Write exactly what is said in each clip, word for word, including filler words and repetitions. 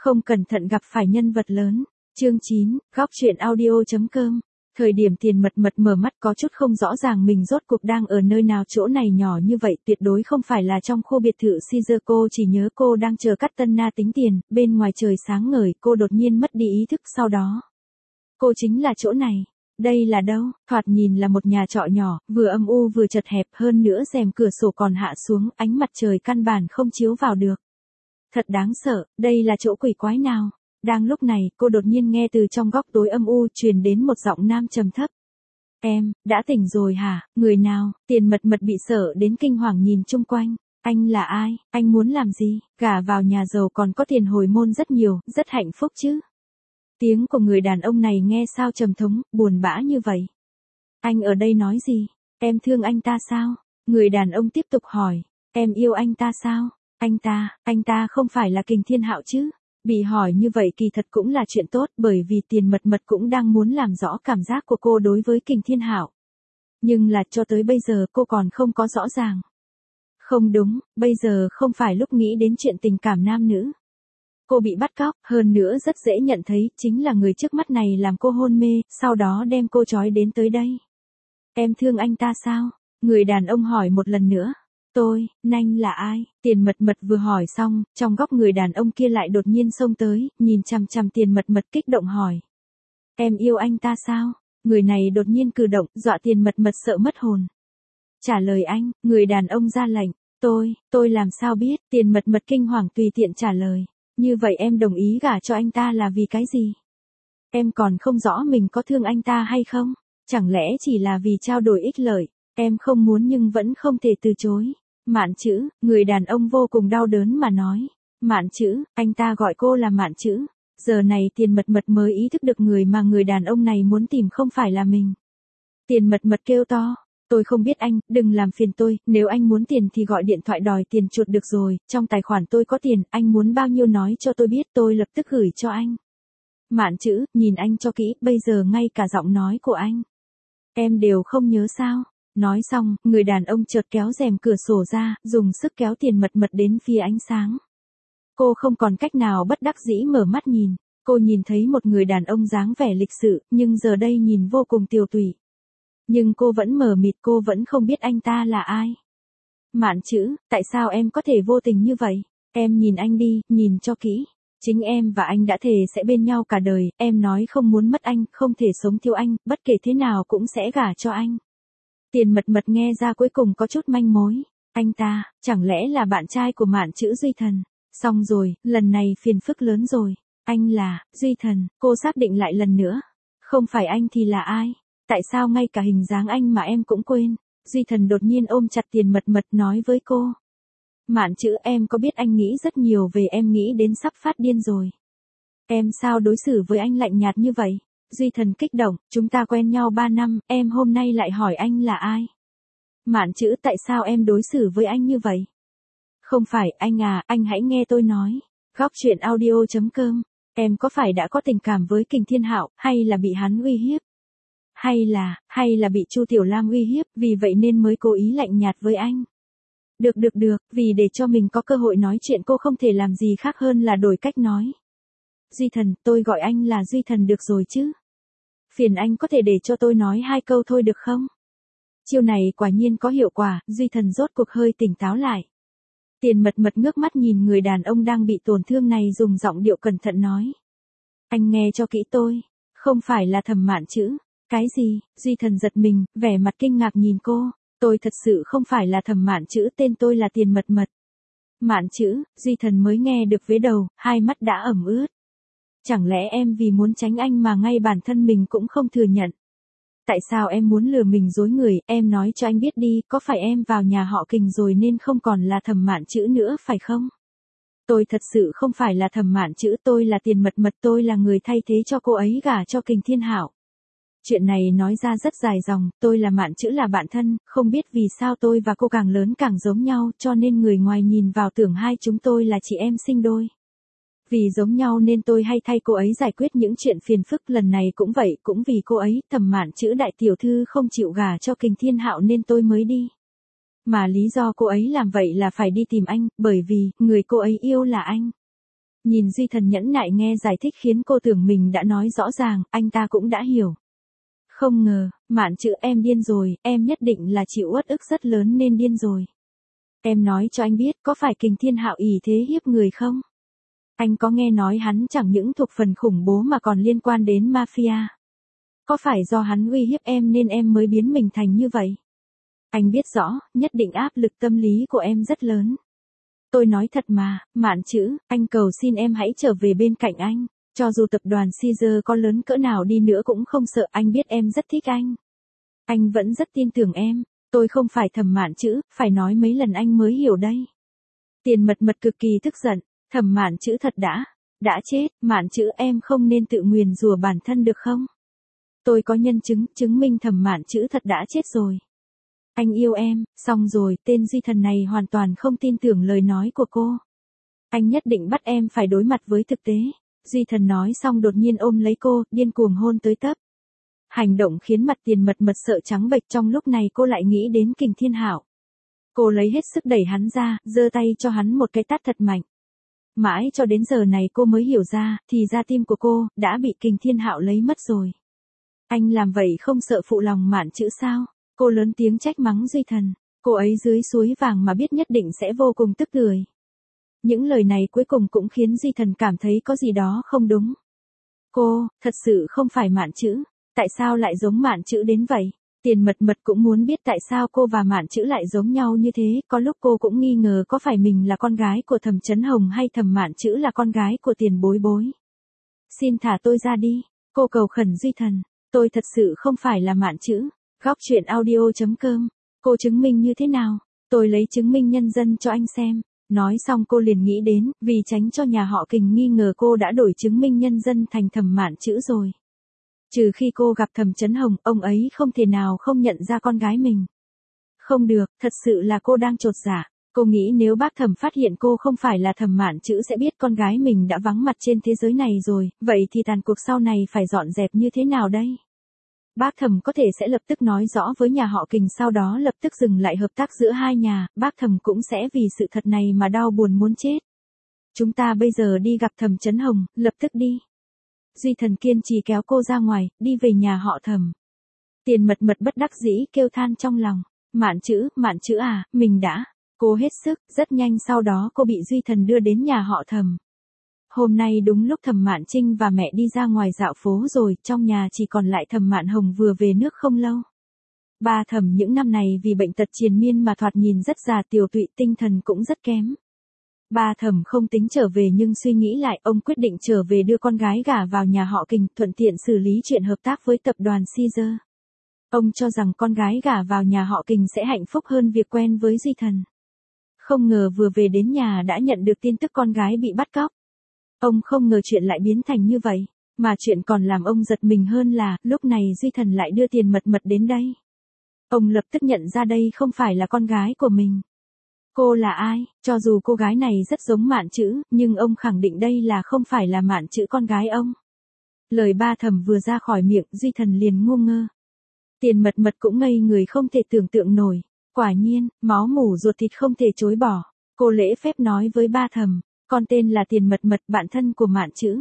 Không cẩn thận gặp phải nhân vật lớn. Chương chín, góc truyện audio chấm com. Thời điểm Tiền Mật Mật mở mắt có chút không rõ ràng mình rốt cuộc đang ở nơi nào, chỗ này nhỏ như vậy tuyệt đối không phải là trong khu biệt thự Caesar, cô chỉ nhớ cô đang chờ Cát Tân Na tính tiền, bên ngoài trời sáng ngời, cô đột nhiên mất đi ý thức, sau đó. Cô chính là chỗ này. Đây là đâu? Thoạt nhìn là một nhà trọ nhỏ, vừa âm u vừa chật hẹp, hơn nữa rèm cửa sổ còn hạ xuống, ánh mặt trời căn bản không chiếu vào được. Thật đáng sợ, đây là chỗ quỷ quái nào? Đang lúc này, cô đột nhiên nghe từ trong góc tối âm u truyền đến một giọng nam trầm thấp. Em, đã tỉnh rồi hả? Người nào? Tiền Mật Mật bị sợ đến kinh hoàng nhìn chung quanh. Anh là ai? Anh muốn làm gì? Gả vào nhà giàu còn có tiền hồi môn rất nhiều, rất hạnh phúc chứ? Tiếng của người đàn ông này nghe sao trầm thống, buồn bã như vậy. Anh ở đây nói gì? Em thương anh ta sao? Người đàn ông tiếp tục hỏi. Em yêu anh ta sao? Anh ta, anh ta không phải là Kình Thiên Hạo chứ? Bị hỏi như vậy kỳ thật cũng là chuyện tốt, bởi vì Tiền Mật Mật cũng đang muốn làm rõ cảm giác của cô đối với Kình Thiên Hạo. Nhưng là cho tới bây giờ cô còn không có rõ ràng. Không đúng, bây giờ không phải lúc nghĩ đến chuyện tình cảm nam nữ. Cô bị bắt cóc, hơn nữa rất dễ nhận thấy, chính là người trước mắt này làm cô hôn mê, sau đó đem cô trói đến tới đây. Em thương anh ta sao? Người đàn ông hỏi một lần nữa. Tôi, Nanh là ai? Tiền Mật Mật vừa hỏi xong, trong góc người đàn ông kia lại đột nhiên xông tới, nhìn chằm chằm Tiền Mật Mật kích động hỏi. Em yêu anh ta sao? Người này đột nhiên cử động, dọa Tiền Mật Mật sợ mất hồn. Trả lời anh, người đàn ông ra lệnh. Tôi, tôi làm sao biết? Tiền Mật Mật kinh hoàng tùy tiện trả lời. Như vậy em đồng ý gả cho anh ta là vì cái gì? Em còn không rõ mình có thương anh ta hay không? Chẳng lẽ chỉ là vì trao đổi ích lợi? Em không muốn nhưng vẫn không thể từ chối. Mạn Chữ, người đàn ông vô cùng đau đớn mà nói. Mạn Chữ, anh ta gọi cô là Mạn Chữ. Giờ này Tiền Mật Mật mới ý thức được người mà người đàn ông này muốn tìm không phải là mình. Tiền Mật Mật kêu to. Tôi không biết anh, đừng làm phiền tôi, nếu anh muốn tiền thì gọi điện thoại đòi tiền chuột được rồi, trong tài khoản tôi có tiền, anh muốn bao nhiêu nói cho tôi biết, tôi lập tức gửi cho anh. Mạn Chữ, nhìn anh cho kỹ, bây giờ ngay cả giọng nói của anh. Em đều không nhớ sao? Nói xong, người đàn ông chợt kéo rèm cửa sổ ra, dùng sức kéo Tiền Mật Mật đến phía ánh sáng. Cô không còn cách nào bất đắc dĩ mở mắt nhìn, cô nhìn thấy một người đàn ông dáng vẻ lịch sự, nhưng giờ đây nhìn vô cùng tiều tụy. Nhưng cô vẫn mờ mịt, cô vẫn không biết anh ta là ai. Mạn Chữ, tại sao em có thể vô tình như vậy? Em nhìn anh đi, nhìn cho kỹ. Chính em và anh đã thề sẽ bên nhau cả đời, em nói không muốn mất anh, không thể sống thiếu anh, bất kể thế nào cũng sẽ gả cho anh. Tiền Mật Mật nghe ra cuối cùng có chút manh mối. Anh ta, chẳng lẽ là bạn trai của Mạn Chữ Duy Thần? Xong rồi, lần này phiền phức lớn rồi. Anh là, Duy Thần, cô xác định lại lần nữa. Không phải anh thì là ai? Tại sao ngay cả hình dáng anh mà em cũng quên? Duy Thần đột nhiên ôm chặt Tiền Mật Mật nói với cô. Mạn Chữ, em có biết anh nghĩ rất nhiều về em, nghĩ đến sắp phát điên rồi. Em sao đối xử với anh lạnh nhạt như vậy? Duy Thần kích động, chúng ta quen nhau ba năm, em hôm nay lại hỏi anh là ai? Mạn Chữ, tại sao em đối xử với anh như vậy? Không phải, anh à, anh hãy nghe tôi nói. Góc truyện audio chấm com. Em có phải đã có tình cảm với Kình Thiên Hạo, hay là bị hắn uy hiếp? Hay là, hay là bị Chu Tiểu Lam uy hiếp, vì vậy nên mới cố ý lạnh nhạt với anh? Được được được, vì để cho mình có cơ hội nói chuyện cô không thể làm gì khác hơn là đổi cách nói. Duy Thần, tôi gọi anh là Duy Thần được rồi chứ? Phiền anh có thể để cho tôi nói hai câu thôi được không? Chiêu này quả nhiên có hiệu quả, Duy Thần rốt cuộc hơi tỉnh táo lại. Tiền Mật Mật ngước mắt nhìn người đàn ông đang bị tổn thương này, dùng giọng điệu cẩn thận nói. Anh nghe cho kỹ, tôi không phải là Thẩm Mạn Chữ. Cái gì? Duy Thần giật mình, vẻ mặt kinh ngạc nhìn cô. Tôi thật sự không phải là Thẩm Mạn Chữ, tên tôi là Tiền Mật Mật. Mạn Chữ, Duy Thần mới nghe được vế đầu, hai mắt đã ẩm ướt. Chẳng lẽ em vì muốn tránh anh mà ngay bản thân mình cũng không thừa nhận? Tại sao em muốn lừa mình dối người, em nói cho anh biết đi, có phải em vào nhà họ Kình rồi nên không còn là Thẩm Mạn Chữ nữa phải không? Tôi thật sự không phải là Thẩm Mạn Chữ, tôi là Tiền Mật Mật, tôi là người thay thế cho cô ấy gả cho Kình Thiên Hạo. Chuyện này nói ra rất dài dòng, tôi là Mạn Chữ là bạn thân, không biết vì sao tôi và cô càng lớn càng giống nhau, cho nên người ngoài nhìn vào tưởng hai chúng tôi là chị em sinh đôi. Vì giống nhau nên tôi hay thay cô ấy giải quyết những chuyện phiền phức, lần này cũng vậy, cũng vì cô ấy, Thẩm Mạn Chữ đại tiểu thư không chịu gả cho Kình Thiên Hạo nên tôi mới đi. Mà lý do cô ấy làm vậy là phải đi tìm anh, bởi vì, người cô ấy yêu là anh. Nhìn Duy Thần nhẫn nại nghe giải thích khiến cô tưởng mình đã nói rõ ràng, anh ta cũng đã hiểu. Không ngờ, Mạn Chữ em điên rồi, em nhất định là chịu uất ức rất lớn nên điên rồi. Em nói cho anh biết có phải Kình Thiên Hạo ỷ thế hiếp người không? Anh có nghe nói hắn chẳng những thuộc phần khủng bố mà còn liên quan đến mafia. Có phải do hắn uy hiếp em nên em mới biến mình thành như vậy? Anh biết rõ, nhất định áp lực tâm lý của em rất lớn. Tôi nói thật mà, Mạn Chữ, anh cầu xin em hãy trở về bên cạnh anh. Cho dù tập đoàn Caesar có lớn cỡ nào đi nữa cũng không sợ, anh biết em rất thích anh. Anh vẫn rất tin tưởng em, tôi không phải Thẩm Mạn Chữ, phải nói mấy lần anh mới hiểu đây. Tiền Mật Mật cực kỳ tức giận, Thẩm Mạn Chữ thật đã, đã chết, Mạn Chữ em không nên tự nguyền rủa bản thân được không? Tôi có nhân chứng, chứng minh Thẩm Mạn Chữ thật đã chết rồi. Anh yêu em, xong rồi, tên Duy Thần này hoàn toàn không tin tưởng lời nói của cô. Anh nhất định bắt em phải đối mặt với thực tế. Duy Thần nói xong đột nhiên ôm lấy cô, điên cuồng hôn tới tấp. Hành động khiến mặt Tiền Mật Mật sợ trắng bệch, trong lúc này cô lại nghĩ đến Kình Thiên Hạo. Cô lấy hết sức đẩy hắn ra, giơ tay cho hắn một cái tát thật mạnh. Mãi cho đến giờ này cô mới hiểu ra, thì ra tim của cô, đã bị Kình Thiên Hạo lấy mất rồi. Anh làm vậy không sợ phụ lòng Mạn Chữ sao? Cô lớn tiếng trách mắng Duy Thần, cô ấy dưới suối vàng mà biết nhất định sẽ vô cùng tức cười. Những lời này cuối cùng cũng khiến Duy Thần cảm thấy có gì đó không đúng. Cô, thật sự không phải Mạn Chữ, tại sao lại giống Mạn Chữ đến vậy? Tiền Mật Mật cũng muốn biết tại sao cô và Mạn Chữ lại giống nhau như thế, có lúc cô cũng nghi ngờ có phải mình là con gái của Thẩm Chấn Hồng hay Thẩm Mạn Chữ là con gái của Tiền Bối Bối. Xin thả tôi ra đi, cô cầu khẩn Duy Thần, tôi thật sự không phải là Mạn Chữ. Góc truyện audio chấm com, cô chứng minh như thế nào? Tôi lấy chứng minh nhân dân cho anh xem. Nói xong cô liền nghĩ đến, vì tránh cho nhà họ Kình nghi ngờ cô đã đổi chứng minh nhân dân thành Thẩm Mạn Chữ rồi. Trừ khi cô gặp Thẩm Chấn Hồng, ông ấy không thể nào không nhận ra con gái mình. Không được, thật sự là cô đang chột dạ. Cô nghĩ nếu bác Thẩm phát hiện cô không phải là Thẩm Mạn Chữ sẽ biết con gái mình đã vắng mặt trên thế giới này rồi, vậy thì tàn cuộc sau này phải dọn dẹp như thế nào đây? Bác Thẩm có thể sẽ lập tức nói rõ với nhà họ Kình, sau đó lập tức dừng lại hợp tác giữa hai nhà, bác Thẩm cũng sẽ vì sự thật này mà đau buồn muốn chết. Chúng ta bây giờ đi gặp Thẩm Chấn Hồng, lập tức đi. Duy Thần kiên trì kéo cô ra ngoài, đi về nhà họ Thẩm. Tiền Mật Mật bất đắc dĩ kêu than trong lòng, Mạn Chữ, Mạn Chữ à, mình đã cố hết sức, rất nhanh sau đó cô bị Duy Thần đưa đến nhà họ Thẩm. Hôm nay đúng lúc Thẩm Mạn Trinh và mẹ đi ra ngoài dạo phố rồi, trong nhà chỉ còn lại Thẩm Mạn Hồng vừa về nước không lâu. Ba Thẩm những năm này vì bệnh tật triền miên mà thoạt nhìn rất già, tiểu tụy, tinh thần cũng rất kém. Ba Thẩm không tính trở về nhưng suy nghĩ lại, ông quyết định trở về đưa con gái gả vào nhà họ Kình, thuận tiện xử lý chuyện hợp tác với tập đoàn Caesar. Ông cho rằng con gái gả vào nhà họ Kình sẽ hạnh phúc hơn việc quen với Duy Thần. Không ngờ vừa về đến nhà đã nhận được tin tức con gái bị bắt cóc. Ông không ngờ chuyện lại biến thành như vậy, mà chuyện còn làm ông giật mình hơn là, lúc này Duy Thần lại đưa Tiền Mật Mật đến đây. Ông lập tức nhận ra đây không phải là con gái của mình. Cô là ai? Cho dù cô gái này rất giống Mạn Chữ, nhưng ông khẳng định đây là không phải là Mạn Chữ con gái ông. Lời Ba Thẩm vừa ra khỏi miệng, Duy Thần liền ngu ngơ. Tiền Mật Mật cũng ngây người không thể tưởng tượng nổi. Quả nhiên, máu mủ ruột thịt không thể chối bỏ. Cô lễ phép nói với Ba Thẩm, con tên là Tiền Mật Mật, bạn thân của Mạn Chữ.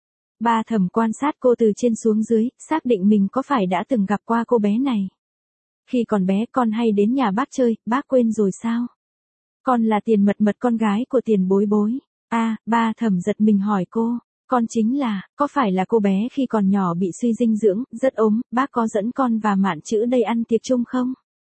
Ba Thẩm quan sát cô từ trên xuống dưới, xác định mình có phải đã từng gặp qua cô bé này. Khi còn bé con hay đến nhà bác chơi, bác quên rồi sao? Con là Tiền Mật Mật, con gái của Tiền Bối Bối. A, à, Ba Thẩm giật mình hỏi cô, con chính là, có phải là cô bé khi còn nhỏ bị suy dinh dưỡng, rất ốm, bác có dẫn con và Mạn Chữ đây ăn tiệc chung không?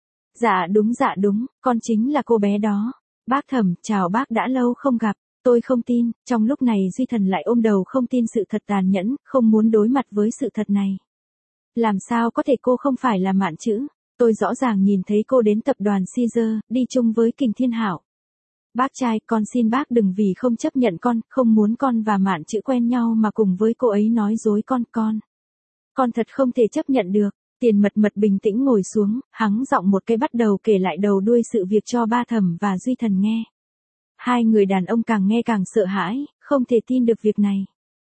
Dạ đúng dạ đúng, con chính là cô bé đó. Bác Thẩm, chào bác, đã lâu không gặp. Tôi không tin. Trong lúc này Duy Thần lại ôm đầu không tin sự thật tàn nhẫn, không muốn đối mặt với sự thật này. Làm sao có thể cô không phải là Mạn Chữ? Tôi rõ ràng nhìn thấy cô đến tập đoàn Caesar, đi chung với Kình Thiên Hạo. Bác trai, con xin bác đừng vì không chấp nhận con, không muốn con và Mạn Chữ quen nhau mà cùng với cô ấy nói dối con, con. Con thật không thể chấp nhận được. Tiền Mật Mật bình tĩnh ngồi xuống, hắng giọng một cái bắt đầu kể lại đầu đuôi sự việc cho Ba Thẩm và Duy Thần nghe. Hai người đàn ông càng nghe càng sợ hãi, không thể tin được việc này.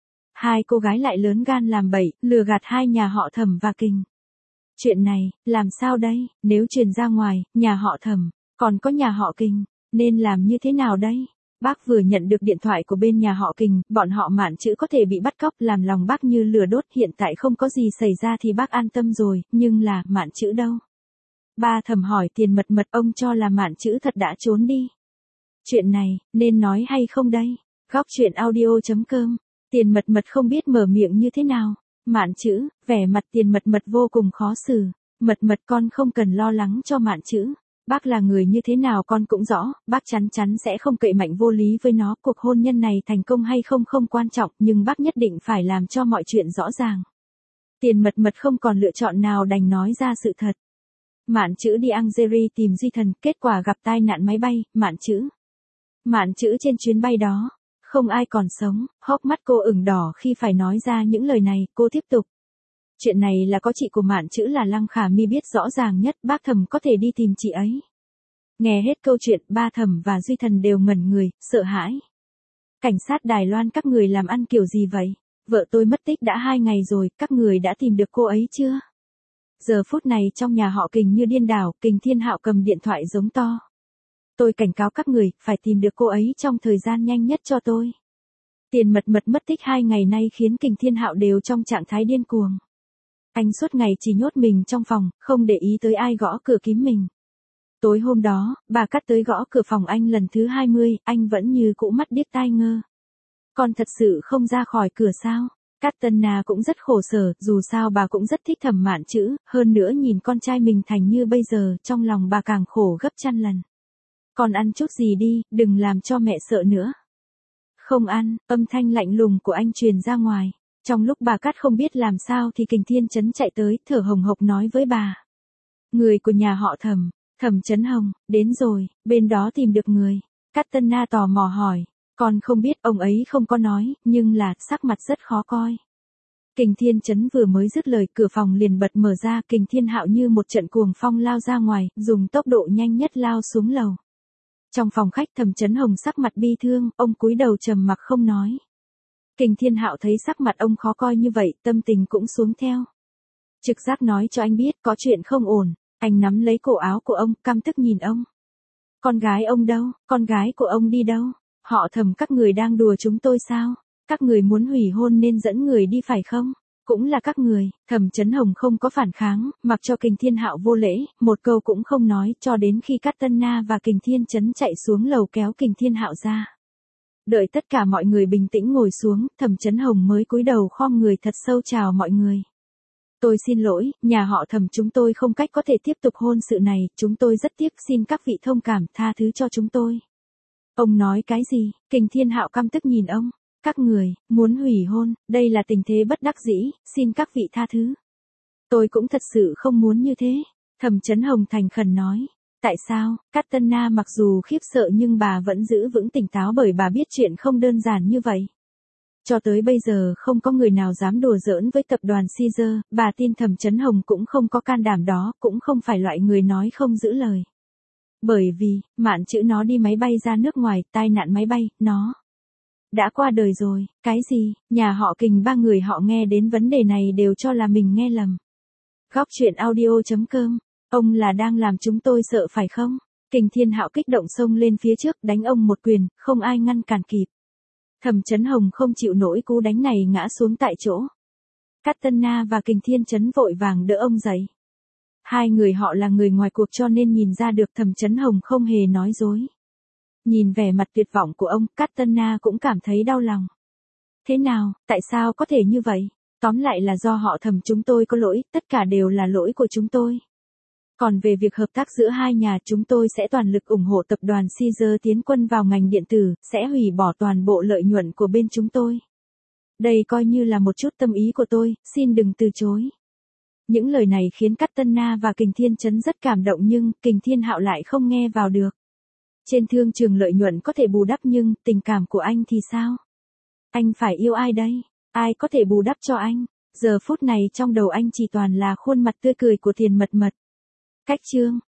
Hai cô gái lại lớn gan làm bậy, lừa gạt hai nhà họ Thẩm và Kình. Chuyện này, làm sao đây, nếu truyền ra ngoài, nhà họ Thẩm, còn có nhà họ Kình, nên làm như thế nào đây? Bác vừa nhận được điện thoại của bên nhà họ Kình, bọn họ Mạn Chữ có thể bị bắt cóc, làm lòng bác như lửa đốt, hiện tại không có gì xảy ra thì bác an tâm rồi, nhưng là, Mạn Chữ đâu? Ba Thẩm hỏi Tiền Mật Mật, ông cho là Mạn Chữ thật đã trốn đi. Chuyện này, nên nói hay không đây? Góc truyện audio chấm com. Tiền Mật Mật không biết mở miệng như thế nào. Mạn Chữ, vẻ mặt Tiền Mật Mật vô cùng khó xử. Mật Mật con không cần lo lắng cho Mạn Chữ. Bác là người như thế nào con cũng rõ, bác chắn chắn sẽ không cậy mạnh vô lý với nó. Cuộc hôn nhân này thành công hay không không quan trọng, nhưng bác nhất định phải làm cho mọi chuyện rõ ràng. Tiền Mật Mật không còn lựa chọn nào đành nói ra sự thật. Mạn Chữ đi Algeria tìm Duy Thần, kết quả gặp tai nạn máy bay. Mạn Chữ. Mạn Chữ trên chuyến bay đó, không ai còn sống. Hốc mắt cô ửng đỏ khi phải nói ra những lời này. Cô tiếp tục. Chuyện này là có chị của Mạn Chữ là Lăng Khả Mi biết rõ ràng nhất, bác Thẩm có thể đi tìm chị ấy. Nghe hết câu chuyện, ba Thẩm và Duy Thần đều ngẩn người, sợ hãi. Cảnh sát Đài Loan các người làm ăn kiểu gì vậy? Vợ tôi mất tích đã hai ngày rồi, các người đã tìm được cô ấy chưa? Giờ phút này trong nhà họ Kình như điên đảo, Kình Thiên Hạo cầm điện thoại giống to. Tôi cảnh cáo các người, phải tìm được cô ấy trong thời gian nhanh nhất cho tôi. Tiền Mật Mật mất tích hai ngày nay khiến Kình Thiên Hạo đều trong trạng thái điên cuồng. Anh suốt ngày chỉ nhốt mình trong phòng, không để ý tới ai gõ cửa kín mình. Tối hôm đó, bà Cát tới gõ cửa phòng anh lần thứ hai mươi, anh vẫn như cũ mắt điếc tai ngơ. Con thật sự không ra khỏi cửa sao? Cát Tân Na cũng rất khổ sở, dù sao bà cũng rất thích Thẩm Mạn Chữ, hơn nữa nhìn con trai mình thành như bây giờ, trong lòng bà càng khổ gấp trăm lần. Con ăn chút gì đi, đừng làm cho mẹ sợ nữa. Không ăn, âm thanh lạnh lùng của anh truyền ra ngoài. Trong lúc bà Cát không biết làm sao thì Kình Thiên Chấn chạy tới, thở hồng hộc nói với bà. Người của nhà họ Thẩm, Thẩm Chấn Hồng, đến rồi, bên đó tìm được người. Cát Tân Na tò mò hỏi, con không biết, ông ấy không có nói, nhưng là, sắc mặt rất khó coi. Kình Thiên Chấn vừa mới dứt lời, cửa phòng liền bật mở ra, Kình Thiên Hạo như một trận cuồng phong lao ra ngoài, dùng tốc độ nhanh nhất lao xuống lầu. Trong phòng khách Thẩm Chấn Hồng sắc mặt bi thương, ông cúi đầu trầm mặc không nói. Kình Thiên Hạo thấy sắc mặt ông khó coi như vậy, tâm tình cũng xuống theo. Trực giác nói cho anh biết có chuyện không ổn, anh nắm lấy cổ áo của ông, căm tức nhìn ông. Con gái ông đâu, con gái của ông đi đâu? Họ Thẩm các người đang đùa chúng tôi sao? Các người muốn hủy hôn nên dẫn người đi phải không? Cũng là các người. Thẩm Chấn Hồng không có phản kháng, mặc cho Kình Thiên Hạo vô lễ, một câu cũng không nói, cho đến khi Cát Tân Na và Kình Thiên Chấn chạy xuống lầu kéo Kình Thiên Hạo ra. Đợi tất cả mọi người bình tĩnh ngồi xuống, Thẩm Chấn Hồng mới cúi đầu khom người thật sâu chào mọi người. Tôi xin lỗi, nhà họ Thẩm chúng tôi không cách có thể tiếp tục hôn sự này, chúng tôi rất tiếc, xin các vị thông cảm, tha thứ cho chúng tôi. Ông nói cái gì? Kình Thiên Hạo căm tức nhìn ông. Các người, muốn hủy hôn, đây là tình thế bất đắc dĩ, xin các vị tha thứ. Tôi cũng thật sự không muốn như thế. Thẩm Chấn Hồng thành khẩn nói. Tại sao? Cát Tân Na mặc dù khiếp sợ nhưng bà vẫn giữ vững tỉnh táo bởi bà biết chuyện không đơn giản như vậy. Cho tới bây giờ không có người nào dám đùa giỡn với tập đoàn Caesar, bà tin Thẩm Chấn Hồng cũng không có can đảm đó, cũng không phải loại người nói không giữ lời. Bởi vì, Mạn Chữ nó đi máy bay ra nước ngoài, tai nạn máy bay, nó đã qua đời rồi. Cái gì? Nhà họ Kình ba người họ nghe đến vấn đề này đều cho là mình nghe lầm. Góc truyện audio chấm com. Ông là đang làm chúng tôi sợ phải không? Kình Thiên Hạo kích động xông lên phía trước đánh ông một quyền, không ai ngăn cản kịp. Thẩm Chấn Hồng không chịu nổi cú đánh này ngã xuống tại chỗ. Cát Tân Na và Kình Thiên Chấn vội vàng đỡ ông dậy. Hai người họ là người ngoài cuộc cho nên nhìn ra được Thẩm Chấn Hồng không hề nói dối. Nhìn vẻ mặt tuyệt vọng của ông, Cát Tân Na cũng cảm thấy đau lòng. Thế nào, tại sao có thể như vậy? Tóm lại là do họ Thẩm chúng tôi có lỗi, tất cả đều là lỗi của chúng tôi. Còn về việc hợp tác giữa hai nhà, chúng tôi sẽ toàn lực ủng hộ tập đoàn Caesar tiến quân vào ngành điện tử, sẽ hủy bỏ toàn bộ lợi nhuận của bên chúng tôi. Đây coi như là một chút tâm ý của tôi, xin đừng từ chối. Những lời này khiến Cát Tân Na và Kình Thiên Chấn rất cảm động nhưng Kình Thiên Hạo lại không nghe vào được. Trên thương trường lợi nhuận có thể bù đắp nhưng tình cảm của anh thì sao? Anh phải yêu ai đây? Ai có thể bù đắp cho anh? Giờ phút này trong đầu anh chỉ toàn là khuôn mặt tươi cười của Tiền Mật Mật. Cách chương